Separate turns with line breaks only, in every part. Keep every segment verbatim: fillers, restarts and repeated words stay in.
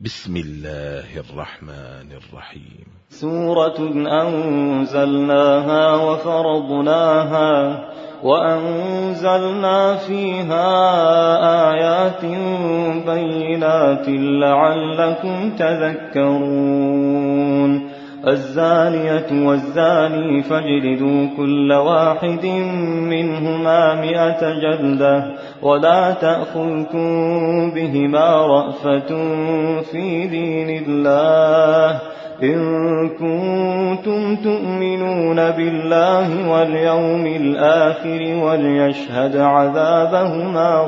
بسم الله الرحمن الرحيم.
سورة أنزلناها وفرضناها وأنزلنا فيها آيات بينات لعلكم تذكرون. الزانية والزاني فاجلدوا كل واحد منهما مئة جلدة ولا تأخذكم بهما رأفة في دين الله إن كنتم تؤمنون بالله واليوم الآخر وليشهد عذابهما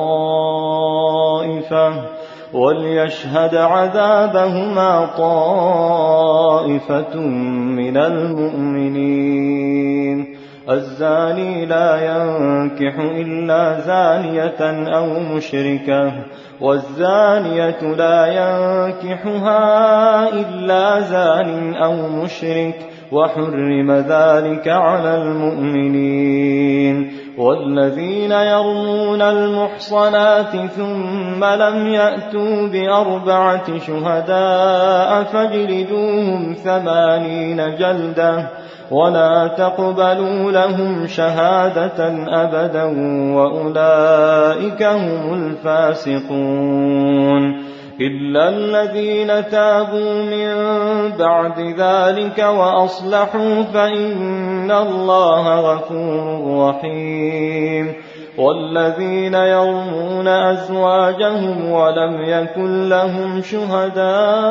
طائفة وليشهد عذابهما طائفة من المؤمنين. الزاني لا ينكح إلا زانية أو مشركة والزانية لا ينكحها إلا زان أو مشرك وحرم ذلك على المؤمنين. والذين يرمون المحصنات ثم لم يأتوا بأربعة شهداء فاجلدوهم ثمانين جلدة ولا تقبلوا لهم شهادة أبدا وأولئك هم الفاسقون. إلا الذين تابوا من بعد ذلك وأصلحوا فإن الله غفور رحيم. والذين يرمون أزواجهم ولم يكن لهم شهداء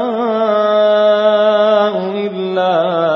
إلا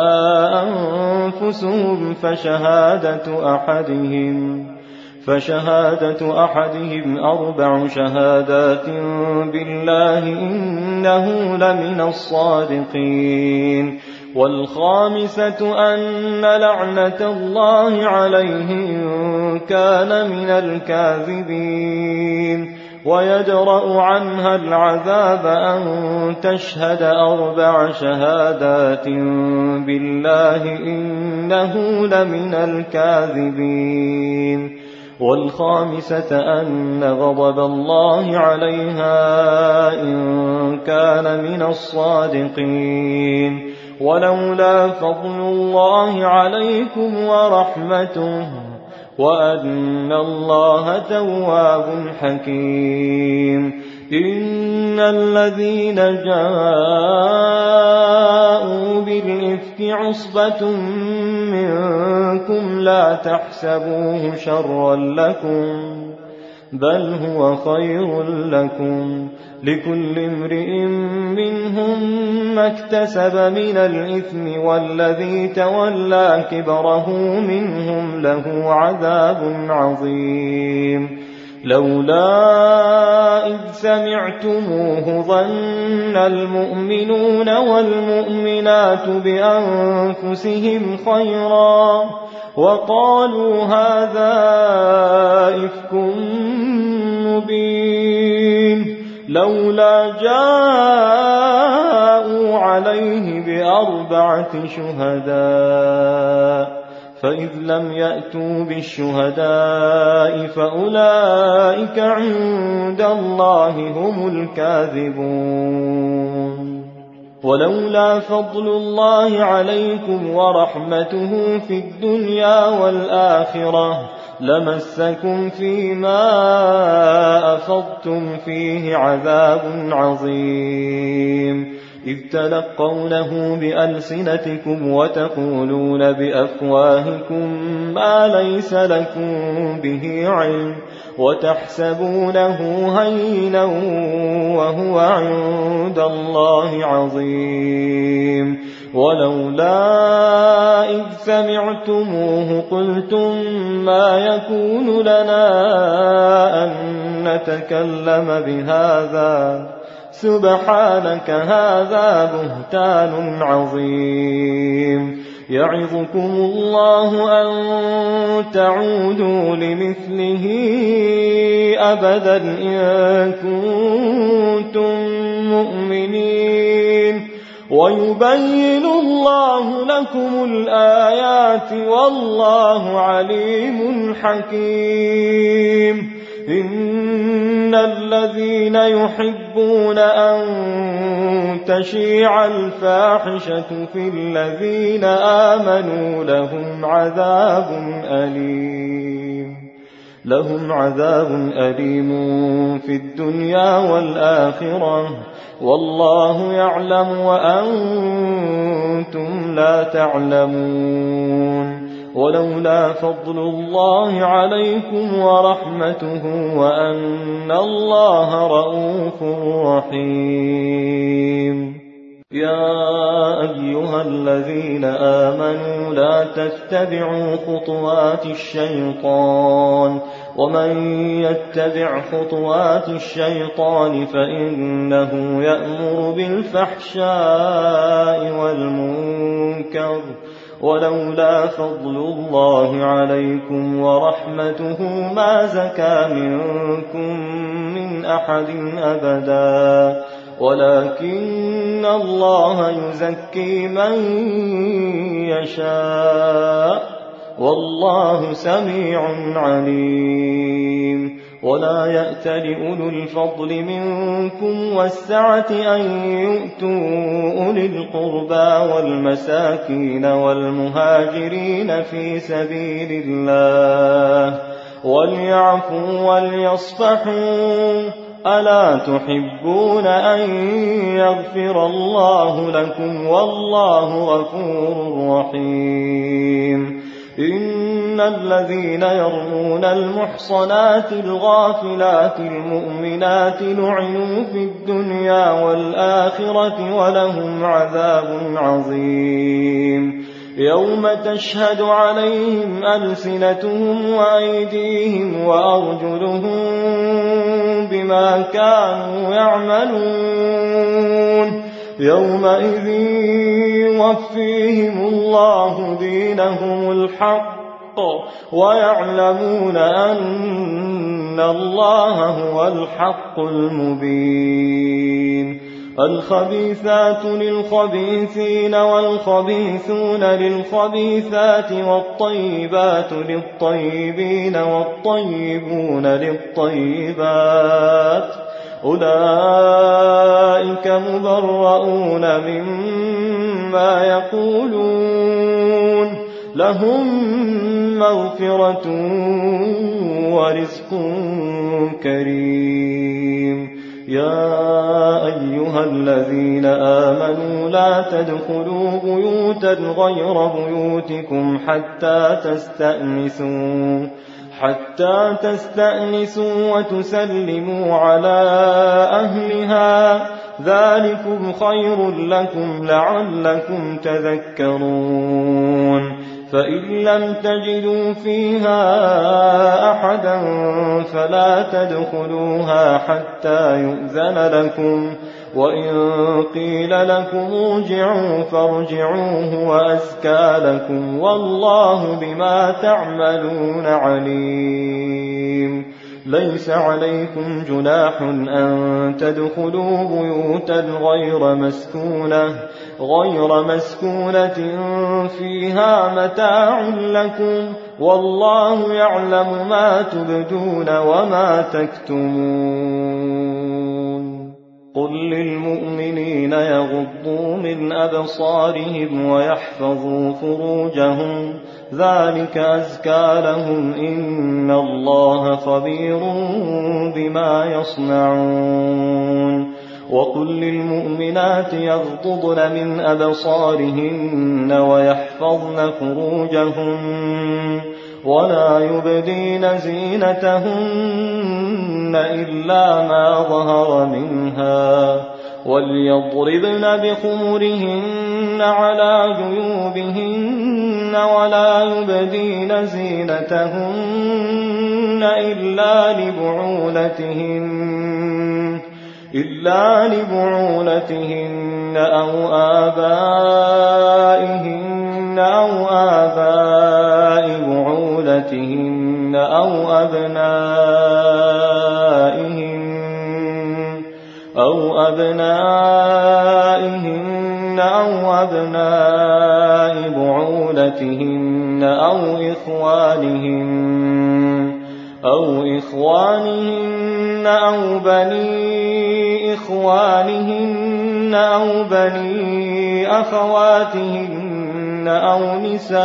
أنفسهم فشهادة أحدهم فشهادة أحدهم أربع شهادات بالله إنه لمن الصادقين. والخامسة أن لعنة الله عليه إن كان من الكاذبين. ويدرأ عنها العذاب أن تشهد أربع شهادات بالله إنه لمن الكاذبين. والخامسة أن غضب الله عليها إن كان من الصادقين. ولولا فضل الله عليكم ورحمته وأن الله تواب حكيم. إن الذين جاءوا بالإفك عصبة منكم لا تحسبوه شرا لكم بل هو خير لكم لكل امرئ منهم ما اكتسب من الإثم والذي تولى كبره منهم له عذاب عظيم. لولا إذ سمعتموه ظن المؤمنون والمؤمنات بأنفسهم خيرا وقالوا هذا إفك مبين. لولا جاءوا عليه بأربعة شهداء فإذ لم يأتوا بالشهداء فأولئك عند الله هم الكاذبون. ولولا فضل الله عليكم ورحمته في الدنيا والآخرة لمسكم فيما أفضتم فيه عذاب عظيم. إذ تلقونه بألسنتكم وتقولون بأفواهكم ما ليس لكم به علم وتحسبونه هينا وهو عند الله عظيم. ولولا إذ سمعتموه قلتم ما يكون لنا أن نتكلم بهذا سبحانك هذا بهتان عظيم. يعظكم الله أن تعودوا لمثله أبدا إن كنتم مؤمنين ويبين الله لكم الآيات والله عليم حكيم. إن الذين يحبون أن تشيع الفاحشة في الذين آمنوا لهم عذاب أليم لهم عذاب أليم في الدنيا والآخرة والله يعلم وأنتم لا تعلمون ولولا فضل الله عليكم ورحمته وأن الله رءوف رحيم. يا أيها الذين آمنوا لا تتبعوا خطوات الشيطان ومن يتبع خطوات الشيطان فإنه يأمر بالفحشاء والمنكر ولولا فضل الله عليكم ورحمته ما زكى منكم من أحد أبدا ولكن الله يزكي من يشاء والله سميع عليم. ولا يأتل أولو الفضل منكم والسعة أن يؤتوا أولي القربى والمساكين والمهاجرين في سبيل الله وليعفوا وليصفحوا ألا تحبون أن يغفر الله لكم والله غفور رحيم. إن الذين يرمون المحصنات الغافلات المؤمنات لعنوا في الدنيا والآخرة ولهم عذاب عظيم. يوم تشهد عليهم ألسنتهم وأيديهم وأرجلهم بما كانوا يعملون يومئذ يوفيهم الله دينهم الحق ويعلمون أن الله هو الحق المبين. الخبيثات للخبيثين والخبيثون للخبيثات والطيبات للطيبين والطيبون للطيبات أولئك مبرؤون مما يقولون لهم مغفرة ورزق كريم. يا أيها الذين آمنوا لا تدخلوا بيوتا غير بيوتكم حتى تستأنسوا حتى تستأنسوا وتسلموا على أهلها ذلكم خير لكم لعلكم تذكرون. فإن لم تجدوا فيها أحدا فلا تدخلوها حتى يؤذن لكم وإن قيل لكم ارجعوا فارجعوا هو أزكى لكم والله بما تعملون عليم. ليس عليكم جناح أن تدخلوا بيوتا غير مسكونة غير مسكونة فيها متاع لكم والله يعلم ما تبدون وما تكتمون. قل للمؤمنين يغضوا من أبصارهم ويحفظوا فروجهم ذلك أزكى لهم إن الله خبير بما يصنعون. وقل للمؤمنات يغضضن من أبصارهن ويحفظن فروجهن ولا يبدين زينتهن إلا ما ظهر منها وليضربن بخمرهن على جيوبهن ولا يبدين زينتهن إلا لبعولتهن إلا لبعولتهن أو آبائهن أو آباء بعولتهن أو أبنائهن أو أبنائهن أو أبناء بعولتهن أو إخوانهن أو إخوانهن أو بني إخوانهن أو بني أخواتهن أو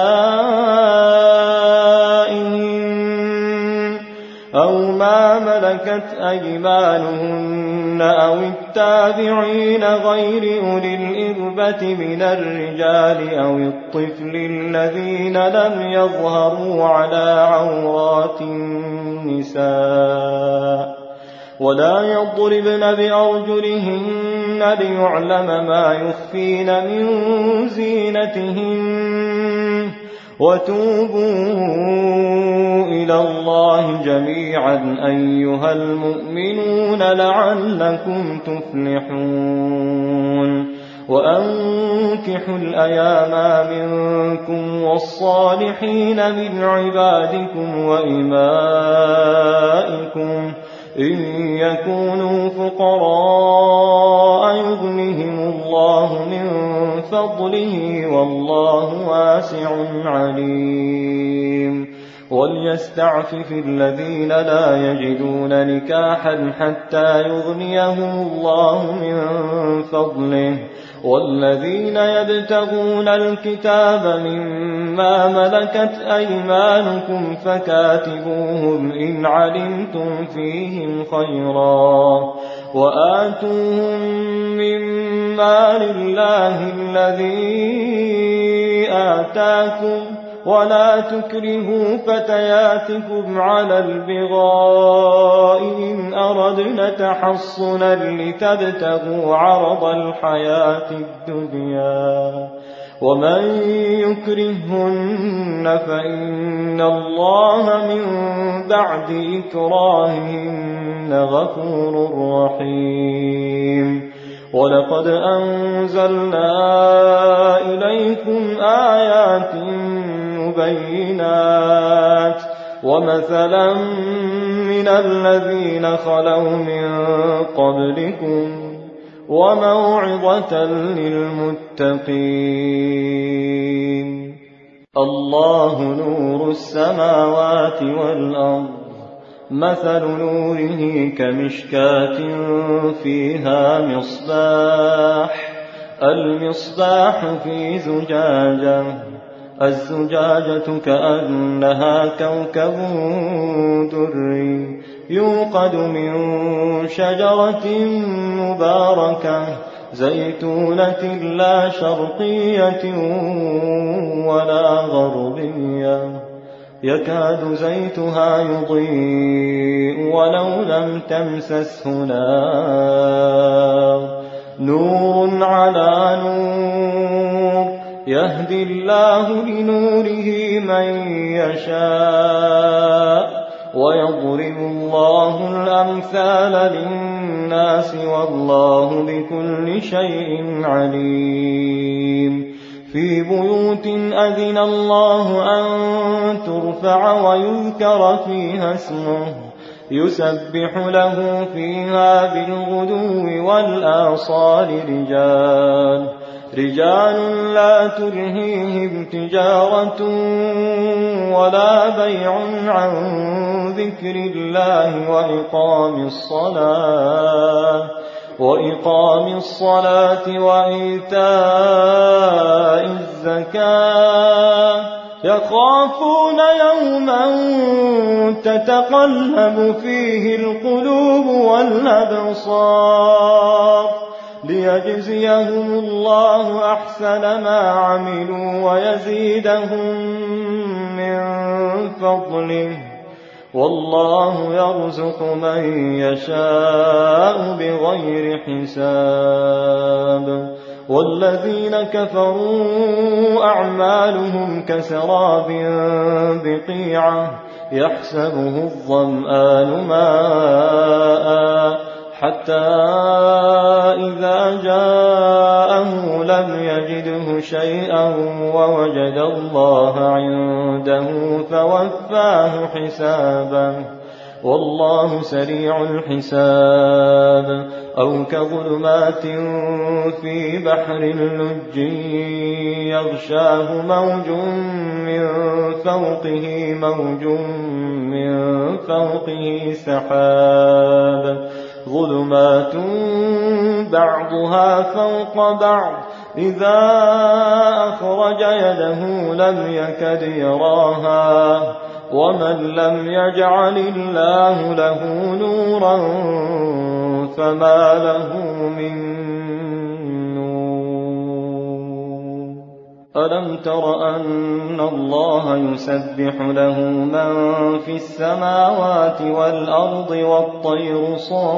نسائهن أو ما ملكت أيمانهن أو التابعين غير أولي الإربة من الرجال أو الطفل الذين لم يظهروا على عورات النساء ولا يضربن بأرجلهن ليعلم ما يخفين من زينتهن وتوبوا إلى الله جميعا أيها المؤمنون لعلكم تفلحون وأنكحوا الأيام منكم والصالحين من عبادكم وإمائكم إن يكونوا فقراء يغنهم الله من فضله والله واسع عليم وليستعفف الذين لا يجدون نكاحا حتى يغنيهم الله من فضله والذين يبتغون الكتاب مما ملكت أيمانكم فكاتبوهم إن علمتم فيهم خيرا وآتوهم مما لله الذي آتاكم ولا تكرهوا فتياتكم على البغاء إن أردنا تحصنا لتبتغوا عرض الحياة الدنيا ومن يكرهن فإن الله من بعد إكراههن غفور رحيم ولقد أنزلنا إليكم آيات مبينات ومثلا من الذين خلوا من قبلكم وموعظة للمتقين الله نور السماوات والأرض مثل نوره كمشكاة فيها مصباح المصباح في زجاجة الزجاجة كأنها كوكب دري يوقد من شجرة مباركة زيتونة لا شرقية ولا غربية يكاد زيتها يضيء ولو لم تمسسه نار نور على نور يهدي الله لنوره من يشاء ويضرب الله الأمثال للناس والله بكل شيء عليم في بيوت أذن الله أن ترفع ويذكر فيها اسمه يسبح له فيها بالغدو والآصال رجال رجال لا تلهيهم تجارة ولا بيع عن ذكر الله وإقام الصلاة وإقام الصلاة وإيتاء الزكاة يخافون يوما تتقلب فيه القلوب والأبصار ليجزيهم الله أحسن ما عملوا ويزيدهم من فضله والله يرزق من يشاء بغير حساب والذين كفروا أعمالهم كسراب بقيعة يحسبه الظمآن ماء حتى إذا جاءه لم يجده شيئا ووجد الله عنده فوفاه حسابه والله سريع الحساب. أو كظلمات في بحر لج يغشاه موج من فوقه موج من فوقه سحاب ظلمات بعضها فوق بعض إذا أخرج يده لم يكد يراها ومن لم يجعل الله له نورا فما له من نور. ألم تر أن الله يسبح له من في السماوات والأرض والطير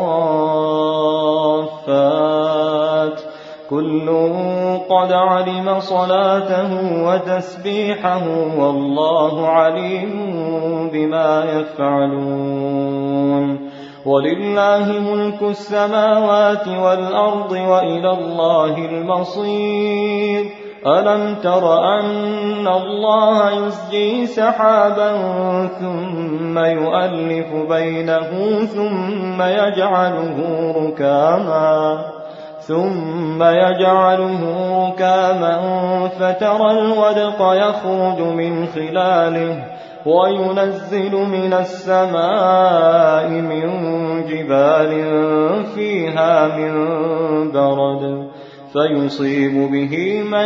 صافات كل قد علم صلاته وتسبيحه والله عليم بما يفعلون. ولله ملك السماوات والأرض وإلى الله المصير. ألم تر أن الله يسجي سحابا ثم يؤلف بينه ثم يجعله ركاما ثم يجعله ركاما فترى الودق يخرج من خلاله وينزل من السماء من جبال فيها من برد فيصيب به من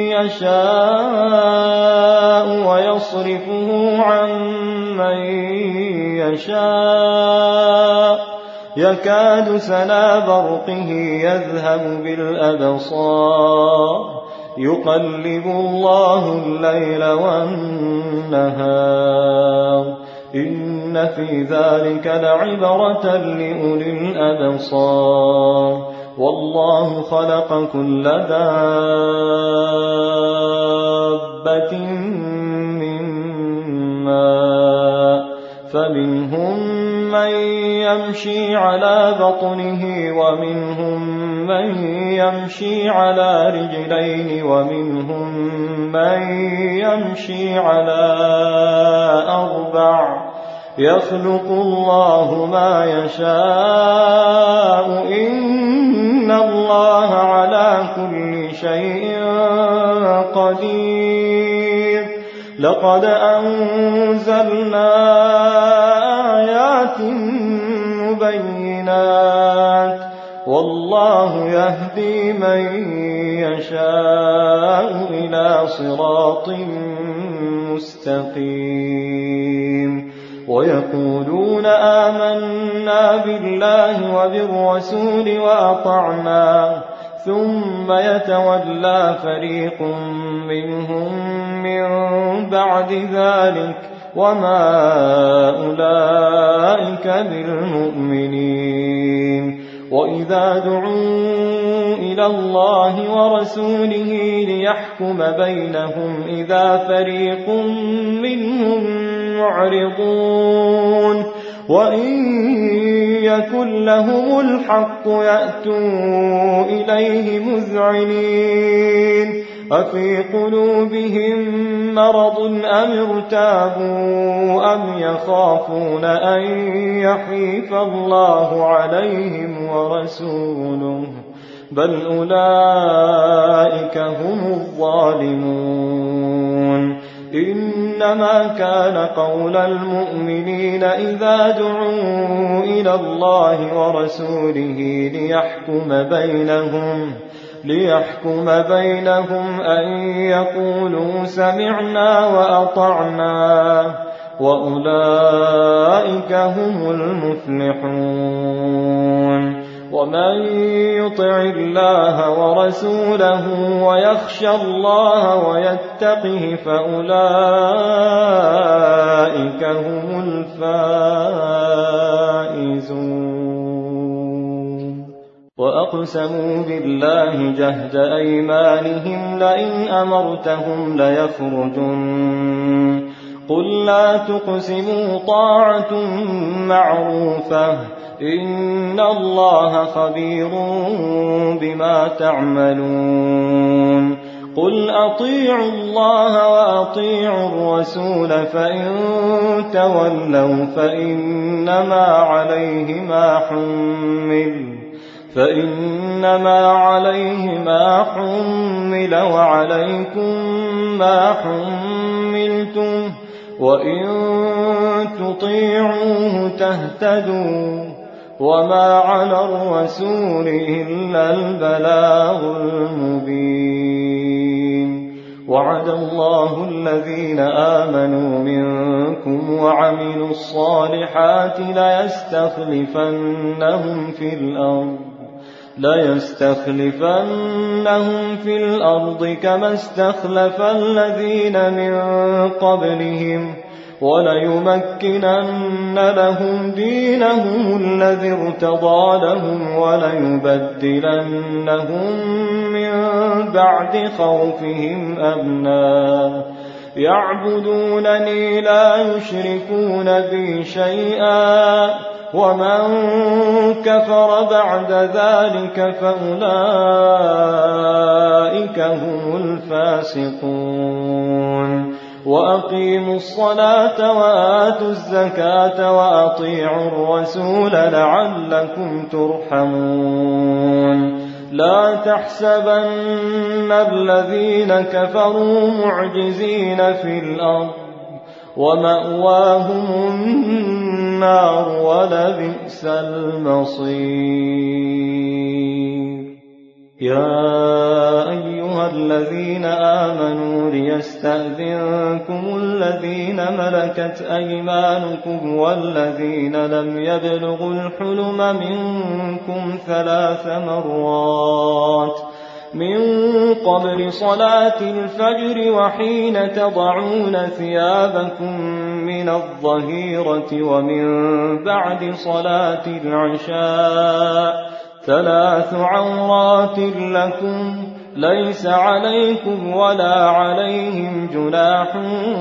يشاء ويصرفه عن من يشاء يكاد سنا برقه يذهب بالأبصار يقلب الله الليل والنهار إن في ذلك لعبرة لأولي الأبصار. والله خلق كل دابة من ماء فمنهم من يمشي على بطنه ومنهم من يمشي على رجلين ومنهم من يمشي على أربع يخلق الله ما يشاء إن الله على كل شيء قدير. لقد أنزلنا آيات مبينات والله يهدي من يشاء إلى صراط مستقيم. ويقولون آمنا بالله وبالرسول وأطعنا ثم يتولى فريق منهم من بعد ذلك وما أولئك بالمؤمنين. وإذا دعوا إلى الله ورسوله ليحكم بينهم إذا فريق منهم معرضون وإن يكن لهم الحق يأتوا إليه مذعنين. أفي قلوبهم مرض أم ارتابوا أم يخافون أن يحيف الله عليهم ورسوله بل أولئك هم الظالمون. إنما كان قول المؤمنين إذا دعوا إلى الله ورسوله ليحكم بينهم ليحكم بينهم أن يقولوا سمعنا وأطعنا وأولئك هم المفلحون. ومن يطع الله ورسوله ويخشى الله ويتقه فأولئك هم الفائزون. وأقسموا بالله جهد أيمانهم لئن أمرتهم ليخرجن قل لا تقسموا طاعة معروفة إن الله خبير بما تعملون. قل أطيعوا الله وأطيعوا الرسول فإن تولوا فإنما عليه ما حمل فإنما عليه ما حمل وعليكم ما حملتم وإن تطيعوه تهتدوا وما على الرسول إلا البلاغ المبين. وعد الله الذين آمنوا منكم وعملوا الصالحات ليستخلفنهم في الأرض ليستخلفنهم في الأرض كما استخلف الذين من قبلهم وليمكنن لهم دينهم الذي ارتضى لهم وليبدلنهم من بعد خوفهم أمنا يعبدونني لا يشركون بي شيئا ومن كفر بعد ذلك فأولئك هم الفاسقون. وأقيموا الصلاة وآتوا الزكاة وأطيعوا الرسول لعلكم ترحمون. لا تحسبن الذين كفروا معجزين في الأرض ومأواهم النار ولبئس المصير. يا أيها الذين آمنوا ليستأذنكم الذين ملكت أيمانكم والذين لم يبلغوا الحلم منكم ثلاث مرات من قبل صلاة الفجر وحين تضعون ثيابكم من الظهيرة ومن بعد صلاة العشاء ثلاث عورات لكم ليس عليكم ولا عليهم جناح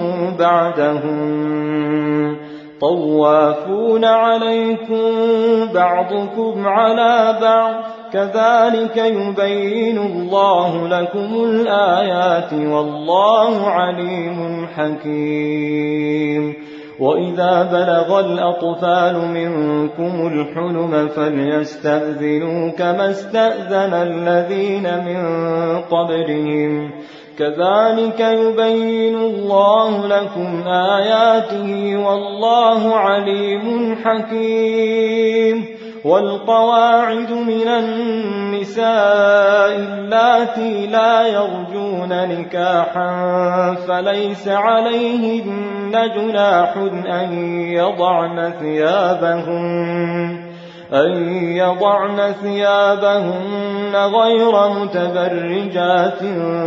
بعدهم طوافون عليكم بعضكم على بعض كذلك يبين الله لكم الآيات والله عليم حكيم. وإذا بلغ الأطفال منكم الحلم فليستأذنوا كما استأذن الذين من قبلهم كذلك يبين الله لكم آياته والله عليم حكيم. والقواعد من النساء اللاتي لا يرجون نكاحا فليس عليهن جناح أن يضعن ثيابهن أن يضعن ثيابهن غير متبرجات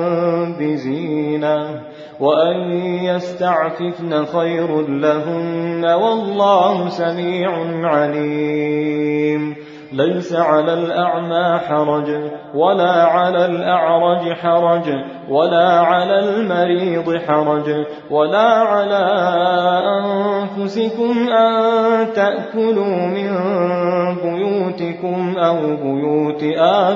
بزينة وأن يستعففن خير لهن والله سميع عليم. ليس على الأعمى حرج ولا على الأعرج حرج ولا على المريض حرج ولا على أنفسكم أن تأكلوا من بيوتكم أو بيوت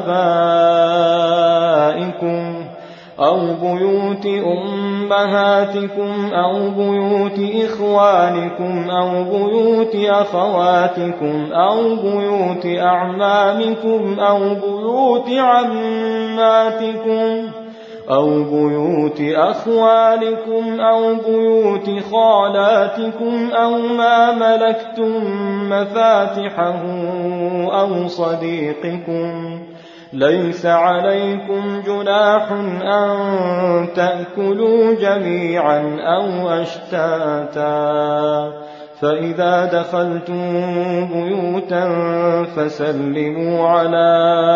آبائكم أو بيوت أمهاتكم أو بيوت إخوانكم أو بيوت أخواتكم أو بيوت أعمامكم أو بيوت عماتكم أو بيوت أخوالكم أو بيوت خالاتكم أو ما ملكتم مفاتحه أو صديقكم. ليس عليكم جناح أن تأكلوا جميعا أو أشتاتا فإذا دخلتم بيوتا فسلموا على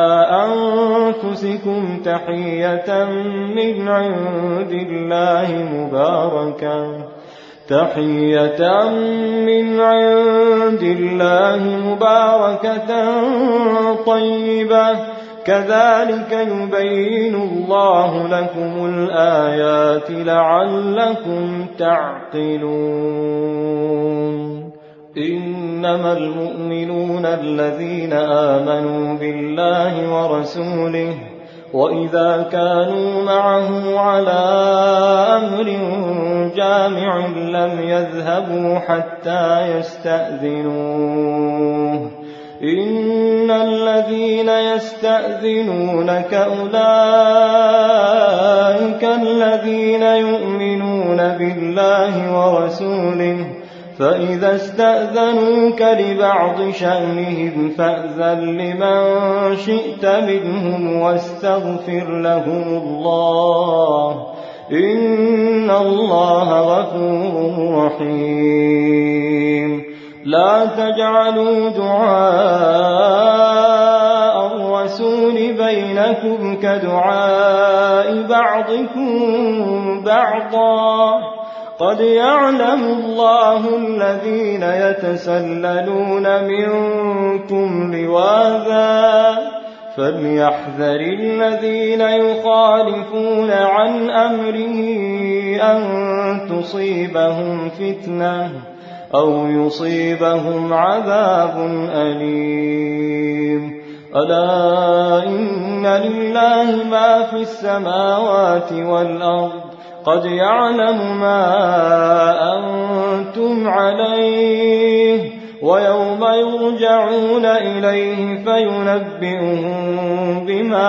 أنفسكم تحية من عند الله مباركة تحية من عند الله مباركة طيبة كذلك يبين الله لكم الآيات لعلكم تعقلون. إنما المؤمنون الذين آمنوا بالله ورسوله وإذا كانوا معه على أمر جامع لم يذهبوا حتى يستأذنوه إن الذين يستأذنونك أولئك الذين يؤمنون بالله ورسوله فإذا استأذنوك لبعض شأنهم فأذن لمن شئت منهم واستغفر لهم الله إن الله غفور رحيم لا تجعلوا دعاء الرسول بينكم كدعاء بعضكم بعضا قد يعلم الله الذين يتسللون منكم لواذا فليحذر الذين يخالفون عن أمره أن تصيبهم فتنة أو يصيبهم عذاب أليم ألا إن لله ما في السماوات والأرض قد يعلم ما أنتم عليه ويوم يرجعون إليه فينبئهم بما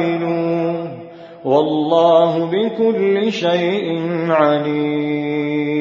عملوا والله بكل شيء عليم